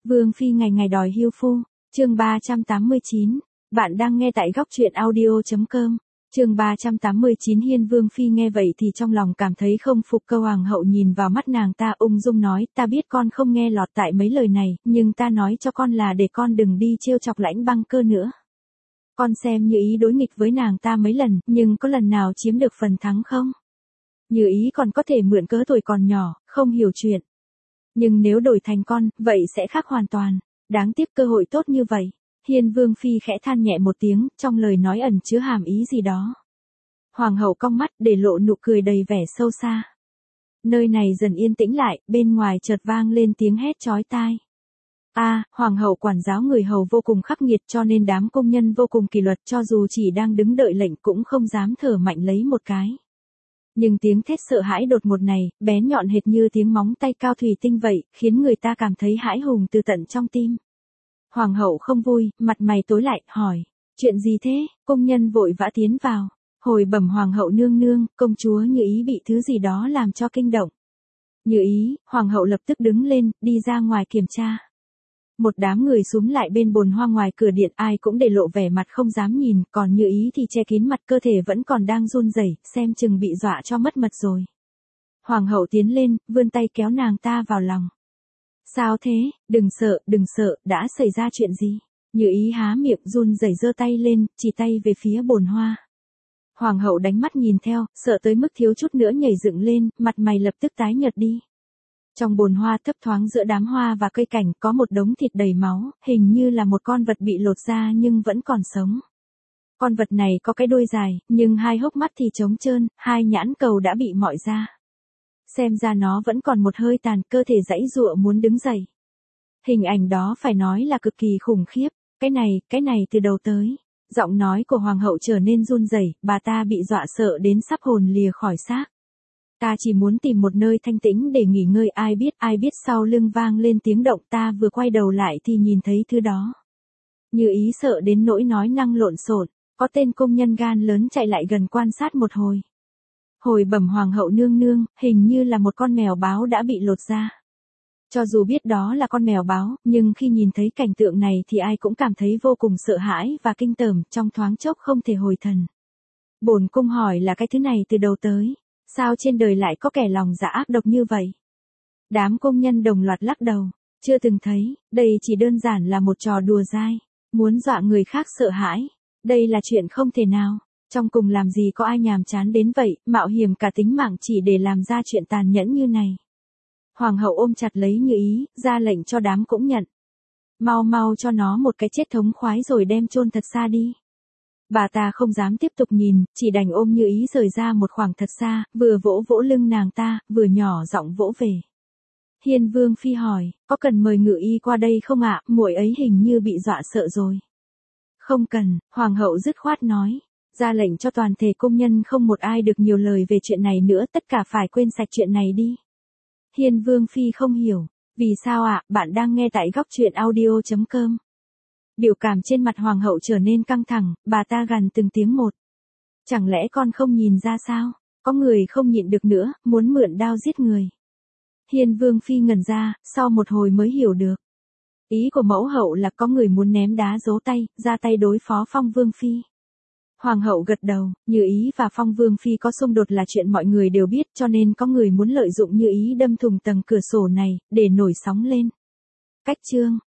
Vương phi ngày ngày đòi hưu phu, chương 389, bạn đang nghe tại góc truyện audio.com. Chương 389 Hiên Vương phi nghe vậy thì trong lòng cảm thấy không phục, câu hoàng hậu nhìn vào mắt nàng ta ung dung nói, ta biết con không nghe lọt tại mấy lời này, nhưng ta nói cho con là để con đừng đi trêu chọc Lãnh Băng Cơ nữa. Con xem Như Ý đối nghịch với nàng ta mấy lần, nhưng có lần nào chiếm được phần thắng không? Như Ý còn có thể mượn cớ tuổi còn nhỏ, không hiểu chuyện. Nhưng nếu đổi thành con, vậy sẽ khác hoàn toàn. Đáng tiếc cơ hội tốt như vậy. Hiên Vương phi khẽ than nhẹ một tiếng, trong lời nói ẩn chứa hàm ý gì đó. Hoàng hậu cong mắt để lộ nụ cười đầy vẻ sâu xa. Nơi này dần yên tĩnh lại, bên ngoài chợt vang lên tiếng hét chói tai. Hoàng hậu quản giáo người hầu vô cùng khắc nghiệt, cho nên đám công nhân vô cùng kỷ luật, cho dù chỉ đang đứng đợi lệnh cũng không dám thở mạnh lấy một cái. Nhưng tiếng thét sợ hãi đột ngột này, bén nhọn hệt như tiếng móng tay cao thủy tinh vậy, khiến người ta cảm thấy hãi hùng từ tận trong tim. Hoàng hậu không vui, mặt mày tối lại, hỏi, chuyện gì thế? Công nhân vội vã tiến vào, hồi bẩm hoàng hậu nương nương, công chúa Như Ý bị thứ gì đó làm cho kinh động. Như Ý, hoàng hậu lập tức đứng lên, đi ra ngoài kiểm tra. Một đám người xúm lại bên bồn hoa ngoài cửa điện, ai cũng để lộ vẻ mặt không dám nhìn, còn Như Ý thì che kín mặt, cơ thể vẫn còn đang run rẩy, xem chừng bị dọa cho mất mật rồi. Hoàng hậu tiến lên, vươn tay kéo nàng ta vào lòng. Sao thế, đừng sợ, đã xảy ra chuyện gì? Như Ý há miệng run rẩy giơ tay lên, chỉ tay về phía bồn hoa. Hoàng hậu đánh mắt nhìn theo, sợ tới mức thiếu chút nữa nhảy dựng lên, mặt mày lập tức tái nhợt đi. Trong bồn hoa thấp thoáng giữa đám hoa và cây cảnh có một đống thịt đầy máu, hình như là một con vật bị lột da nhưng vẫn còn sống. Con vật này có cái đuôi dài, nhưng hai hốc mắt thì trống trơn, hai nhãn cầu đã bị mọi ra. Xem ra nó vẫn còn một hơi tàn, cơ thể giãy giụa muốn đứng dậy. Hình ảnh đó phải nói là cực kỳ khủng khiếp, cái này từ đầu tới. Giọng nói của hoàng hậu trở nên run rẩy, bà ta bị dọa sợ đến sắp hồn lìa khỏi xác. Ta chỉ muốn tìm một nơi thanh tĩnh để nghỉ ngơi, ai biết sau lưng vang lên tiếng động, ta vừa quay đầu lại thì nhìn thấy thứ đó. Như Ý sợ đến nỗi nói năng lộn xộn, có tên công nhân gan lớn chạy lại gần quan sát một hồi. Hồi bẩm hoàng hậu nương nương, hình như là một con mèo báo đã bị lột da. Cho dù biết đó là con mèo báo, nhưng khi nhìn thấy cảnh tượng này thì ai cũng cảm thấy vô cùng sợ hãi và kinh tởm, trong thoáng chốc không thể hồi thần. Bổn cung hỏi là cái thứ này từ đầu tới. Sao trên đời lại có kẻ lòng dạ ác độc như vậy? Đám công nhân đồng loạt lắc đầu, chưa từng thấy, đây chỉ đơn giản là một trò đùa dai, muốn dọa người khác sợ hãi. Đây là chuyện không thể nào, trong cùng làm gì có ai nhàm chán đến vậy, mạo hiểm cả tính mạng chỉ để làm ra chuyện tàn nhẫn như này. Hoàng hậu ôm chặt lấy Như Ý, ra lệnh cho đám cũng nhận. Mau cho nó một cái chết thống khoái rồi đem chôn thật xa đi. Bà ta không dám tiếp tục nhìn, chỉ đành ôm Như Ý rời ra một khoảng thật xa, vừa vỗ lưng nàng ta, vừa nhỏ giọng vỗ về. Hiên Vương phi hỏi, có cần mời ngự y qua đây không ạ? Muội ấy hình như bị dọa sợ rồi. Không cần, hoàng hậu dứt khoát nói, ra lệnh cho toàn thể công nhân không một ai được nhiều lời về chuyện này nữa, tất cả phải quên sạch chuyện này đi. Hiên Vương phi không hiểu, vì sao ạ? Bạn đang nghe tại góc truyện audio.com. Biểu cảm trên mặt hoàng hậu trở nên căng thẳng, bà ta gằn từng tiếng một. Chẳng lẽ con không nhìn ra sao? Có người không nhịn được nữa, muốn mượn đao giết người. Hiên Vương phi ngẩn ra, sau một hồi mới hiểu được. Ý của mẫu hậu là có người muốn ném đá giấu tay, ra tay đối phó Phong Vương phi. Hoàng hậu gật đầu, Như Ý và Phong Vương phi có xung đột là chuyện mọi người đều biết, cho nên có người muốn lợi dụng Như Ý đâm thủng tầng cửa sổ này, để nổi sóng lên. Cách chương